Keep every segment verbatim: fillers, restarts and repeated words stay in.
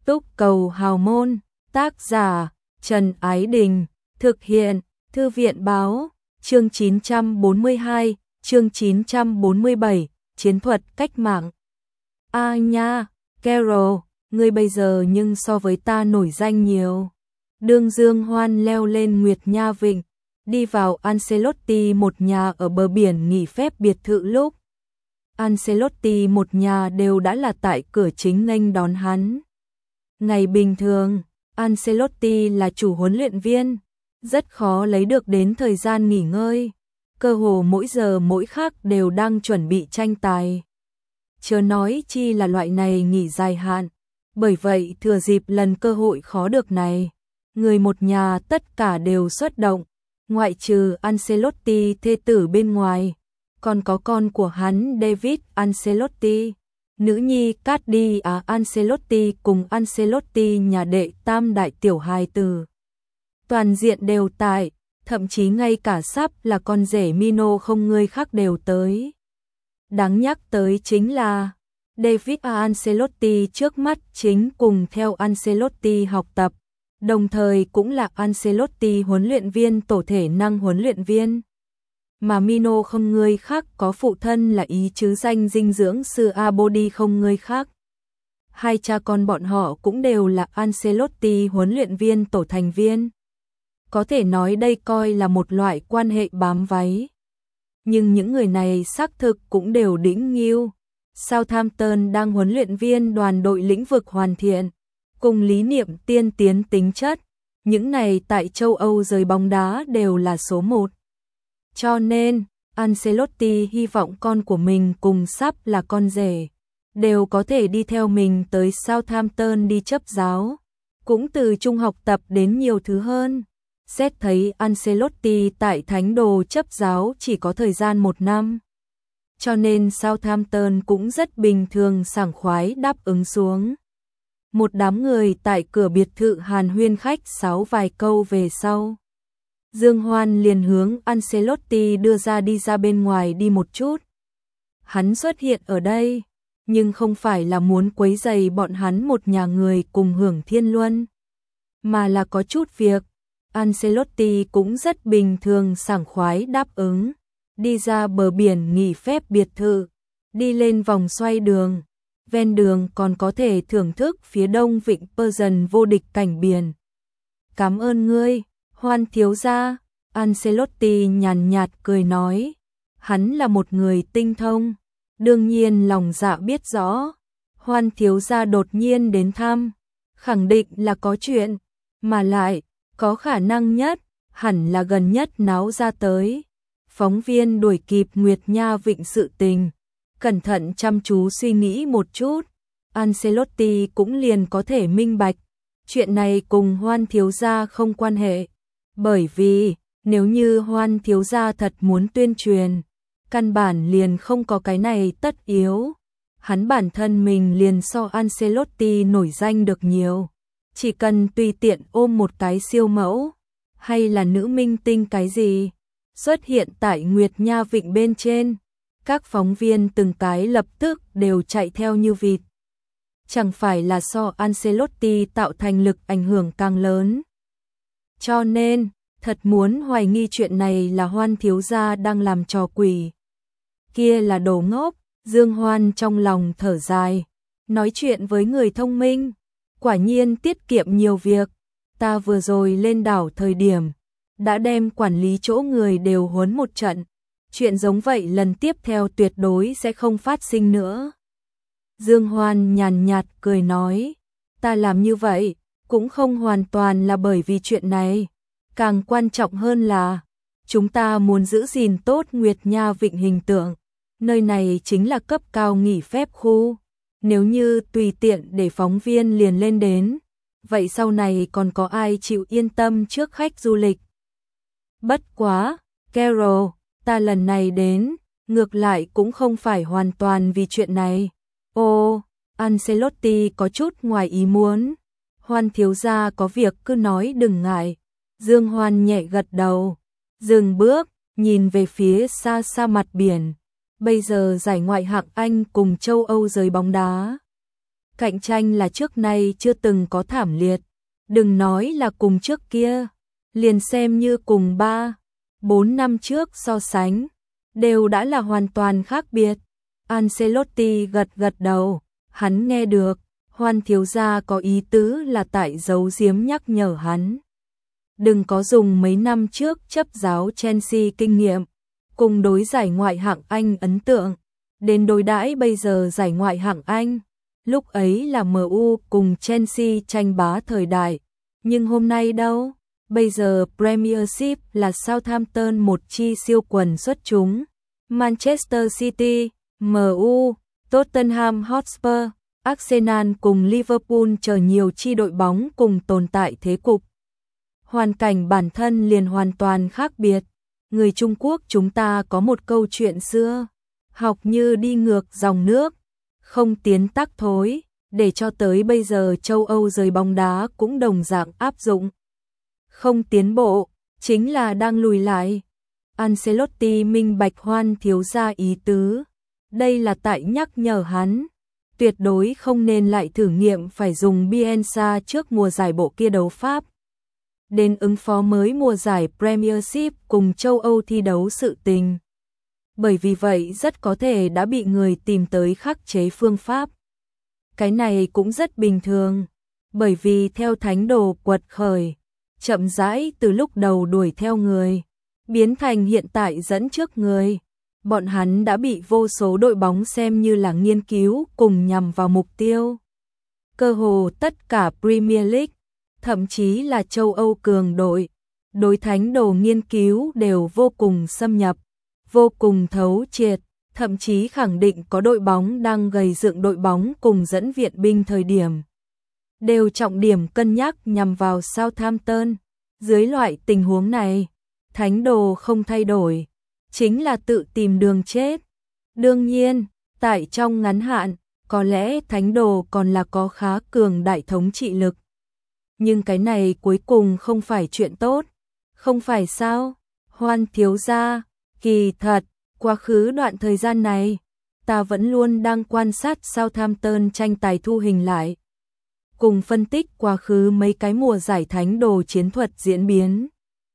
Túc Cầu Hào Môn, tác giả Trần Ái Đình, thực hiện Thư viện Báo, chương chín trăm bốn mươi hai, chương chín trăm bốn mươi bảy, chiến thuật cách mạng. A nha, Carol, ngươi bây giờ nhưng so với ta nổi danh nhiều. Đương Dương Hoan leo lên Nguyệt Nha Vịnh, đi vào Ancelotti một nhà ở bờ biển nghỉ phép biệt thự lúc. Ancelotti một nhà đều đã là tại cửa chính nghênh đón hắn. Ngày bình thường, Ancelotti là chủ huấn luyện viên, rất khó lấy được đến thời gian nghỉ ngơi, cơ hồ mỗi giờ mỗi khắc đều đang chuẩn bị tranh tài. Chớ nói chi là loại này nghỉ dài hạn, bởi vậy thừa dịp lần cơ hội khó được này, người một nhà tất cả đều xuất động, ngoại trừ Ancelotti thê tử bên ngoài, còn có con của hắn David Ancelotti, nữ nhi Cardi à Ancelotti cùng Ancelotti nhà đệ tam đại tiểu hài tử. Toàn diện đều tại, thậm chí ngay cả sắp là con rể Mino không người khác đều tới. Đáng nhắc tới chính là David Ancelotti trước mắt chính cùng theo Ancelotti học tập, đồng thời cũng là Ancelotti huấn luyện viên tổ thể năng huấn luyện viên. Mà Mino không người khác có phụ thân là ý chứ danh dinh dưỡng sư Abodi không người khác. Hai cha con bọn họ cũng đều là Ancelotti huấn luyện viên tổ thành viên. Có thể nói đây coi là một loại quan hệ bám váy. Nhưng những người này xác thực cũng đều đỉnh nghiêu. Southampton đang huấn luyện viên đoàn đội lĩnh vực hoàn thiện, cùng lý niệm tiên tiến tính chất. Những này tại châu Âu giới bóng đá đều là số một. Cho nên, Ancelotti hy vọng con của mình cùng sắp là con rể, đều có thể đi theo mình tới Southampton đi chấp giáo, cũng từ trung học tập đến nhiều thứ hơn. Xét thấy Ancelotti tại Thánh Đồ chấp giáo chỉ có thời gian một năm, cho nên Southampton cũng rất bình thường sảng khoái đáp ứng xuống. Một đám người tại cửa biệt thự hàn huyên khách sáo vài câu về sau, Dương Hoan liền hướng Ancelotti đưa ra đi ra bên ngoài đi một chút. Hắn xuất hiện ở đây, nhưng không phải là muốn quấy rầy bọn hắn một nhà người cùng hưởng thiên luân, mà là có chút việc. Ancelotti cũng rất bình thường sảng khoái đáp ứng, đi ra bờ biển nghỉ phép biệt thự, đi lên vòng xoay đường, ven đường còn có thể thưởng thức phía đông vịnh Persian vô địch cảnh biển. Cảm ơn ngươi, Hoan thiếu gia, Ancelotti nhàn nhạt cười nói, hắn là một người tinh thông, đương nhiên lòng dạ biết rõ, Hoan thiếu gia đột nhiên đến thăm, khẳng định là có chuyện, mà lại, có khả năng nhất, hẳn là gần nhất náo ra tới. Phóng viên đuổi kịp Nguyệt Nha Vịnh sự tình, cẩn thận chăm chú suy nghĩ một chút, Ancelotti cũng liền có thể minh bạch, chuyện này cùng Hoan thiếu gia không quan hệ, bởi vì nếu như Hoan thiếu gia thật muốn tuyên truyền, căn bản liền không có cái này tất yếu, hắn bản thân mình liền so Ancelotti nổi danh được nhiều. Chỉ cần tùy tiện ôm một cái siêu mẫu, hay là nữ minh tinh cái gì, xuất hiện tại Nguyệt Nha Vịnh bên trên, các phóng viên từng cái lập tức đều chạy theo như vịt. Chẳng phải là so Ancelotti tạo thành lực ảnh hưởng càng lớn. Cho nên, thật muốn hoài nghi chuyện này là Hoan thiếu gia đang làm trò quỷ. Kia là đồ ngốc, Dương Hoan trong lòng thở dài, nói chuyện với người thông minh. Quả nhiên tiết kiệm nhiều việc, ta vừa rồi lên đảo thời điểm, đã đem quản lý chỗ người đều huấn một trận, chuyện giống vậy lần tiếp theo tuyệt đối sẽ không phát sinh nữa. Dương Hoan nhàn nhạt cười nói, ta làm như vậy, cũng không hoàn toàn là bởi vì chuyện này, càng quan trọng hơn là, chúng ta muốn giữ gìn tốt Nguyệt Nha Vịnh hình tượng, nơi này chính là cấp cao nghỉ phép khu. Nếu như tùy tiện để phóng viên liền lên đến, vậy sau này còn có ai chịu yên tâm trước khách du lịch. Bất quá, Carol, ta lần này đến, ngược lại cũng không phải hoàn toàn vì chuyện này. Ô, Ancelotti có chút ngoài ý muốn. Hoan thiếu gia có việc cứ nói đừng ngại. Dương Hoan nhẹ gật đầu, dừng bước, nhìn về phía xa xa mặt biển. Bây giờ giải ngoại hạng Anh cùng châu Âu giới bóng đá, cạnh tranh là trước nay chưa từng có thảm liệt. Đừng nói là cùng trước kia, liền xem như cùng ba, bốn năm trước so sánh, đều đã là hoàn toàn khác biệt. Ancelotti gật gật đầu, hắn nghe được, Hoan thiếu gia có ý tứ là tại giấu giếm nhắc nhở hắn. Đừng có dùng mấy năm trước chấp giáo Chelsea kinh nghiệm, cùng đối giải ngoại hạng Anh ấn tượng, đến đối đãi bây giờ giải ngoại hạng Anh. Lúc ấy là em u cùng Chelsea tranh bá thời đại, nhưng hôm nay đâu? Bây giờ Premiership là Southampton một chi siêu quần xuất chúng, Manchester City, em u, Tottenham Hotspur, Arsenal cùng Liverpool chờ nhiều chi đội bóng cùng tồn tại thế cục. Hoàn cảnh bản thân liền hoàn toàn khác biệt. Người Trung Quốc chúng ta có một câu chuyện xưa, học như đi ngược dòng nước, không tiến tắc thối, để cho tới bây giờ châu Âu giới bóng đá cũng đồng dạng áp dụng. Không tiến bộ, chính là đang lùi lại. Ancelotti minh bạch Hoan thiếu gia ý tứ, đây là tại nhắc nhở hắn, tuyệt đối không nên lại thử nghiệm phải dùng Bielsa trước mùa giải bộ kia đấu Pháp. Đến ứng phó mới mùa giải Premiership cùng châu Âu thi đấu sự tình. Bởi vì vậy rất có thể đã bị người tìm tới khắc chế phương pháp. Cái này cũng rất bình thường, bởi vì theo thánh đồ quật khởi, chậm rãi từ lúc đầu đuổi theo người, biến thành hiện tại dẫn trước người. Bọn hắn đã bị vô số đội bóng xem như là nghiên cứu cùng nhằm vào mục tiêu. Cơ hồ tất cả Premier League, thậm chí là châu Âu cường đội, đối thánh đồ nghiên cứu đều vô cùng xâm nhập, vô cùng thấu triệt, thậm chí khẳng định có đội bóng đang gầy dựng đội bóng cùng dẫn viện binh thời điểm. Đều trọng điểm cân nhắc nhằm vào Southampton. Dưới loại tình huống này, thánh đồ không thay đổi, chính là tự tìm đường chết. Đương nhiên, tại trong ngắn hạn, có lẽ thánh đồ còn là có khá cường đại thống trị lực. Nhưng cái này cuối cùng không phải chuyện tốt, không phải sao? Hoan thiếu gia, kỳ thật, quá khứ đoạn thời gian này, ta vẫn luôn đang quan sát Southampton tranh tài thu hình lại, cùng phân tích quá khứ mấy cái mùa giải thánh đồ chiến thuật diễn biến.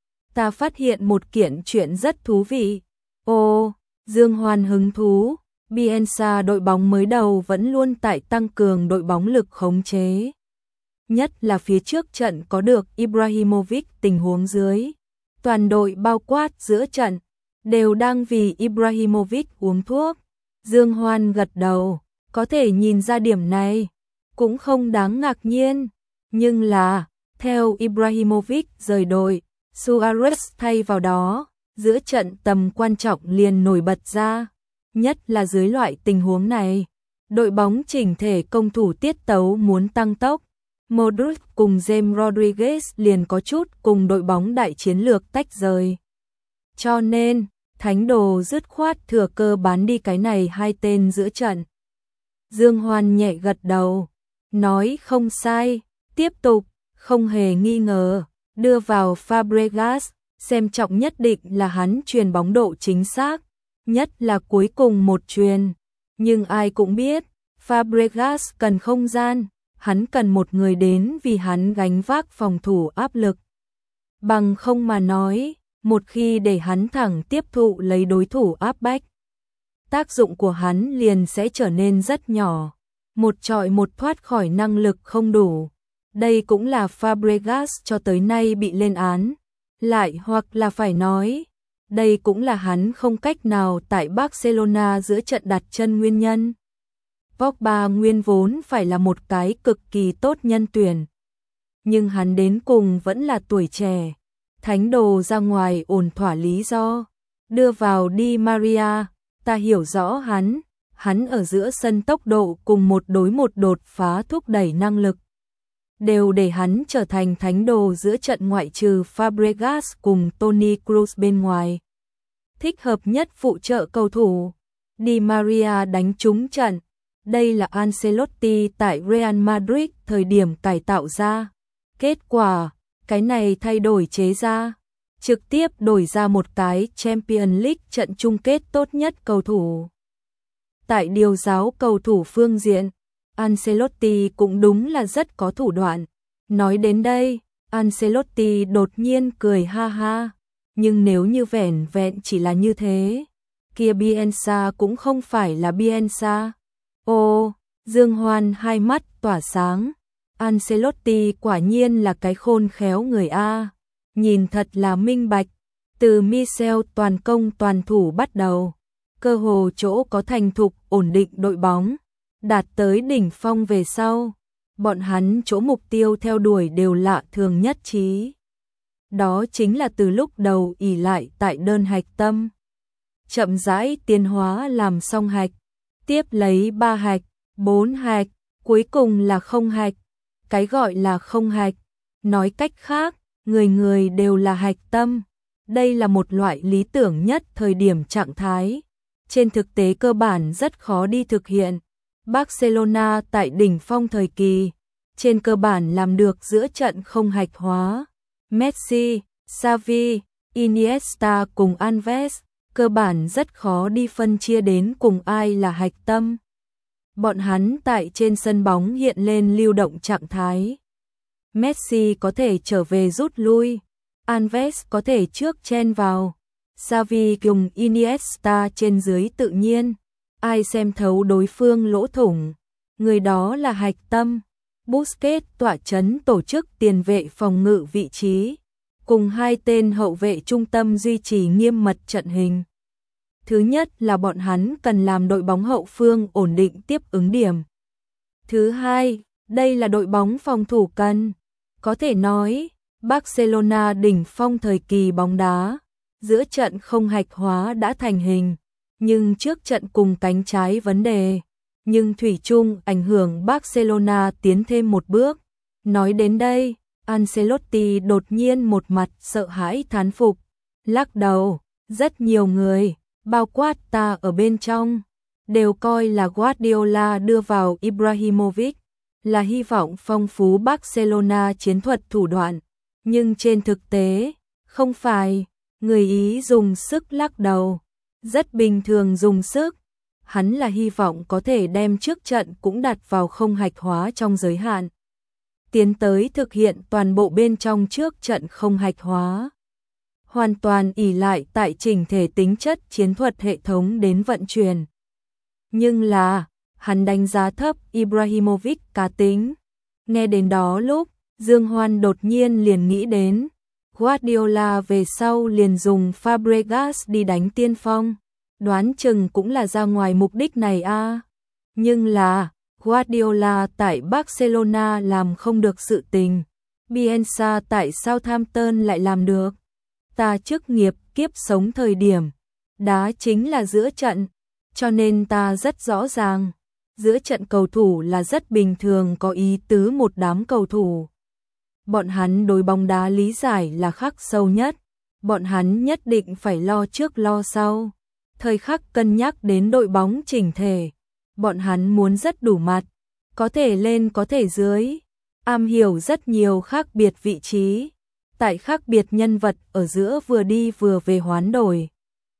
Ta phát hiện một kiện chuyện rất thú vị. Ô, Dương Hoan hứng thú, Bielsa đội bóng mới đầu vẫn luôn tại tăng cường đội bóng lực khống chế. Nhất là phía trước trận có được Ibrahimovic tình huống dưới. Toàn đội bao quát giữa trận, đều đang vì Ibrahimovic uống thuốc. Dương Hoan gật đầu, có thể nhìn ra điểm này, cũng không đáng ngạc nhiên. Nhưng là, theo Ibrahimovic rời đội, Suarez thay vào đó, giữa trận tầm quan trọng liền nổi bật ra. Nhất là dưới loại tình huống này, đội bóng chỉnh thể công thủ tiết tấu muốn tăng tốc. Modric cùng James Rodriguez liền có chút cùng đội bóng đại chiến lược tách rời. Cho nên, thánh đồ dứt khoát thừa cơ bán đi cái này hai tên giữa trận. Dương Hoan nhẹ gật đầu, nói không sai, tiếp tục, không hề nghi ngờ, đưa vào Fabregas, xem trọng nhất định là hắn truyền bóng độ chính xác, nhất là cuối cùng một truyền. Nhưng ai cũng biết, Fabregas cần không gian, hắn cần một người đến vì hắn gánh vác phòng thủ áp lực. Bằng không mà nói, một khi để hắn thẳng tiếp thụ lấy đối thủ áp bách, tác dụng của hắn liền sẽ trở nên rất nhỏ, một trọi một thoát khỏi năng lực không đủ. Đây cũng là Fabregas cho tới nay bị lên án. Lại hoặc là phải nói, đây cũng là hắn không cách nào tại Barcelona giữa trận đặt chân nguyên nhân. Pogba nguyên vốn phải là một cái cực kỳ tốt nhân tuyển, nhưng hắn đến cùng vẫn là tuổi trẻ. Thánh đồ ra ngoài ổn thỏa lý do, đưa vào Di Maria, ta hiểu rõ hắn, hắn ở giữa sân tốc độ cùng một đối một đột phá thúc đẩy năng lực, đều để hắn trở thành thánh đồ giữa trận ngoại trừ Fabregas cùng Toni Kroos bên ngoài. Thích hợp nhất phụ trợ cầu thủ, Di Maria đánh trúng trận, đây là Ancelotti tại Real Madrid thời điểm cải tạo ra. Kết quả, cái này thay đổi chế ra, trực tiếp đổi ra một cái Champions League trận chung kết tốt nhất cầu thủ. Tại điều giáo cầu thủ phương diện, Ancelotti cũng đúng là rất có thủ đoạn. Nói đến đây, Ancelotti đột nhiên cười ha ha. Nhưng nếu như vẻn vẹn chỉ là như thế, kia Bielsa cũng không phải là Bielsa. Ô, Dương Hoan hai mắt tỏa sáng. Ancelotti quả nhiên là cái khôn khéo người A. Nhìn thật là minh bạch. Từ Michel toàn công toàn thủ bắt đầu, cơ hồ chỗ có thành thục ổn định đội bóng, đạt tới đỉnh phong về sau, bọn hắn chỗ mục tiêu theo đuổi đều lạ thường nhất trí. Đó chính là từ lúc đầu ỷ lại tại đơn hạch tâm, chậm rãi tiến hóa làm song hạch, tiếp lấy ba hạch, bốn hạch, cuối cùng là không hạch. Cái gọi là không hạch, nói cách khác, người người đều là hạch tâm. Đây là một loại lý tưởng nhất thời điểm trạng thái. Trên thực tế cơ bản rất khó đi thực hiện. Barcelona tại đỉnh phong thời kỳ, trên cơ bản làm được giữa trận không hạch hóa. Messi, Xavi, Iniesta cùng Alves, cơ bản rất khó đi phân chia đến cùng ai là hạch tâm. Bọn hắn tại trên sân bóng hiện lên lưu động trạng thái. Messi có thể trở về rút lui, Alves có thể trước chen vào, Xavi cùng Iniesta trên dưới tự nhiên, ai xem thấu đối phương lỗ thủng, người đó là hạch tâm. Busquets tọa chấn tổ chức tiền vệ phòng ngự vị trí, cùng hai tên hậu vệ trung tâm duy trì nghiêm mật trận hình. Thứ nhất là bọn hắn cần làm đội bóng hậu phương ổn định tiếp ứng điểm. Thứ hai, đây là đội bóng phòng thủ cần. Có thể nói, Barcelona đỉnh phong thời kỳ bóng đá, giữa trận không hạch hóa đã thành hình, nhưng trước trận cùng cánh trái vấn đề, nhưng thủy chung ảnh hưởng Barcelona tiến thêm một bước. Nói đến đây, Ancelotti đột nhiên một mặt sợ hãi thán phục, lắc đầu, rất nhiều người, bao quát ta ở bên trong, đều coi là Guardiola đưa vào Ibrahimovic, là hy vọng phong phú Barcelona chiến thuật thủ đoạn, nhưng trên thực tế, không phải, người Ý dùng sức lắc đầu, rất bình thường dùng sức, hắn là hy vọng có thể đem trước trận cũng đặt vào không hạch hóa trong giới hạn, tiến tới thực hiện toàn bộ bên trong trước trận không hạch hóa. Hoàn toàn ỷ lại tại chỉnh thể tính chất chiến thuật hệ thống đến vận chuyển. Nhưng là, hắn đánh giá thấp Ibrahimovic cá tính. Nghe đến đó lúc, Dương Hoan đột nhiên liền nghĩ đến, Guardiola về sau liền dùng Fabregas đi đánh tiên phong, đoán chừng cũng là ra ngoài mục đích này a. À. Nhưng là, Guardiola tại Barcelona làm không được sự tình, Bielsa tại Southampton lại làm được. Ta chức nghiệp kiếp sống thời điểm, đá chính là giữa trận, cho nên ta rất rõ ràng, giữa trận cầu thủ là rất bình thường có ý tứ một đám cầu thủ. Bọn hắn đối bóng đá lý giải là khắc sâu nhất, bọn hắn nhất định phải lo trước lo sau, thời khắc cân nhắc đến đội bóng chỉnh thể, bọn hắn muốn rất đủ mặt, có thể lên có thể dưới, am hiểu rất nhiều khác biệt vị trí. Tại khác biệt nhân vật ở giữa vừa đi vừa về hoán đổi.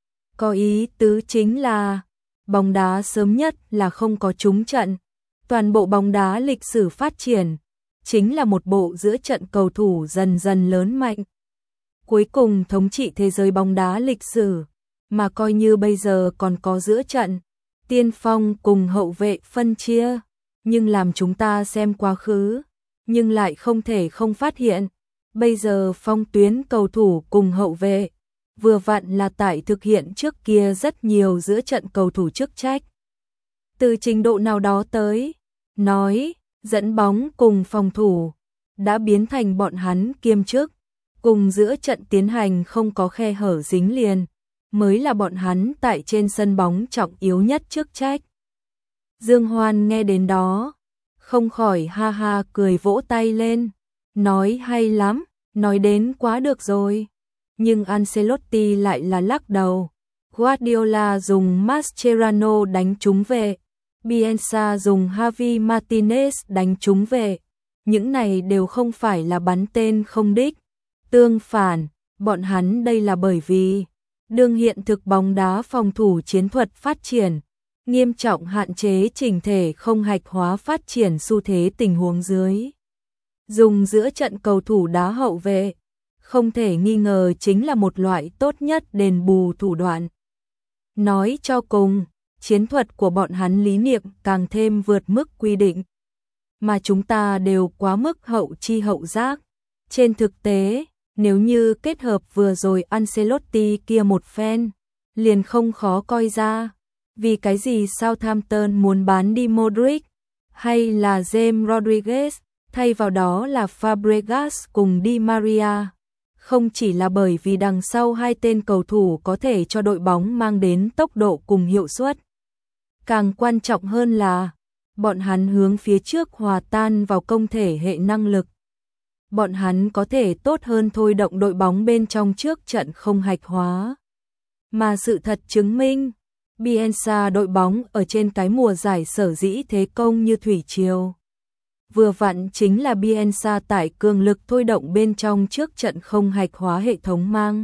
Có ý tứ chính là, bóng đá sớm nhất là không có trúng trận. Toàn bộ bóng đá lịch sử phát triển, chính là một bộ giữa trận cầu thủ dần dần lớn mạnh. Cuối cùng thống trị thế giới bóng đá lịch sử, mà coi như bây giờ còn có giữa trận, tiên phong cùng hậu vệ phân chia, nhưng làm chúng ta xem quá khứ, nhưng lại không thể không phát hiện. Bây giờ phong tuyến cầu thủ cùng hậu vệ, vừa vặn là tại thực hiện trước kia rất nhiều giữa trận cầu thủ chức trách. Từ trình độ nào đó tới, nói, dẫn bóng cùng phòng thủ, đã biến thành bọn hắn kiêm chức, cùng giữa trận tiến hành không có khe hở dính liền, mới là bọn hắn tại trên sân bóng trọng yếu nhất chức trách. Dương Hoan nghe đến đó, không khỏi ha ha cười vỗ tay lên. Nói hay lắm, nói đến quá được rồi. Nhưng Ancelotti lại là lắc đầu. Guardiola dùng Mascherano đánh trúng về, Bielsa dùng Javi Martinez đánh trúng về. Những này đều không phải là bắn tên không đích. Tương phản, bọn hắn đây là bởi vì đương hiện thực bóng đá phòng thủ chiến thuật phát triển, nghiêm trọng hạn chế chỉnh thể không hạch hóa phát triển xu thế tình huống dưới. Dùng giữa trận cầu thủ đá hậu vệ, không thể nghi ngờ chính là một loại tốt nhất đền bù thủ đoạn. Nói cho cùng, chiến thuật của bọn hắn lý niệm càng thêm vượt mức quy định, mà chúng ta đều quá mức hậu chi hậu giác. Trên thực tế, nếu như kết hợp vừa rồi Ancelotti kia một phen, liền không khó coi ra, vì cái gì Southampton muốn bán đi Modric, hay là James Rodriguez, thay vào đó là Fabregas cùng Di Maria. Không chỉ là bởi vì đằng sau hai tên cầu thủ có thể cho đội bóng mang đến tốc độ cùng hiệu suất. Càng quan trọng hơn là, bọn hắn hướng phía trước hòa tan vào công thể hệ năng lực. Bọn hắn có thể tốt hơn thôi động đội bóng bên trong trước trận không hạch hóa. Mà sự thật chứng minh, Bielsa đội bóng ở trên cái mùa giải sở dĩ thế công như thủy triều. Vừa vặn chính là Bielsa tải cường lực thôi động bên trong trước trận không hạch hóa hệ thống mang.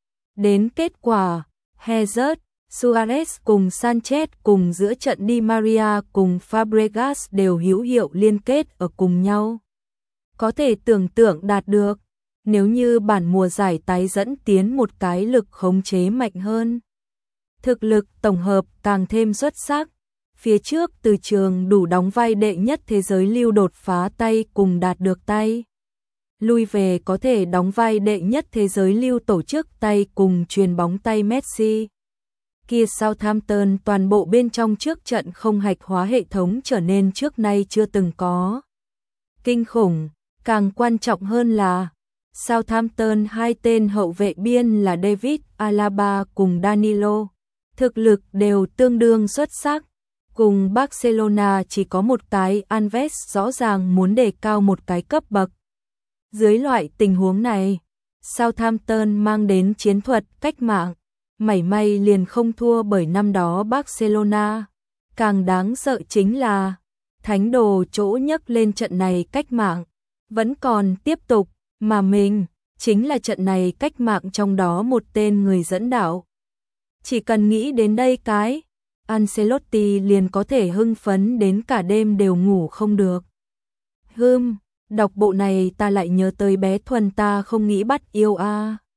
Đến kết quả, Hazard, Suarez cùng Sanchez cùng giữa trận Di Maria cùng Fabregas đều hữu hiệu liên kết ở cùng nhau. Có thể tưởng tượng đạt được, nếu như bản mùa giải tái dẫn tiến một cái lực khống chế mạnh hơn. Thực lực tổng hợp càng thêm xuất sắc, phía trước từ trường đủ đóng vai đệ nhất thế giới lưu đột phá tay cùng đạt được tay. Lui về có thể đóng vai đệ nhất thế giới lưu tổ chức tay cùng truyền bóng tay Messi. Kia Southampton toàn bộ bên trong trước trận không hạch hóa hệ thống trở nên trước nay chưa từng có. Kinh khủng, càng quan trọng hơn là Southampton hai tên hậu vệ biên là David Alaba cùng Danilo. Thực lực đều tương đương xuất sắc, cùng Barcelona chỉ có một cái Alves rõ ràng muốn đề cao một cái cấp bậc. Dưới loại tình huống này, Southampton mang đến chiến thuật cách mạng, mảy may liền không thua bởi năm đó Barcelona. Càng đáng sợ chính là, thánh đồ chỗ nhấc lên trận này cách mạng, vẫn còn tiếp tục, mà mình chính là trận này cách mạng trong đó một tên người dẫn đạo. Chỉ cần nghĩ đến đây cái, Ancelotti liền có thể hưng phấn đến cả đêm đều ngủ không được. Hừm, đọc bộ này ta lại nhớ tới bé Thuần ta không nghĩ bắt yêu a. À.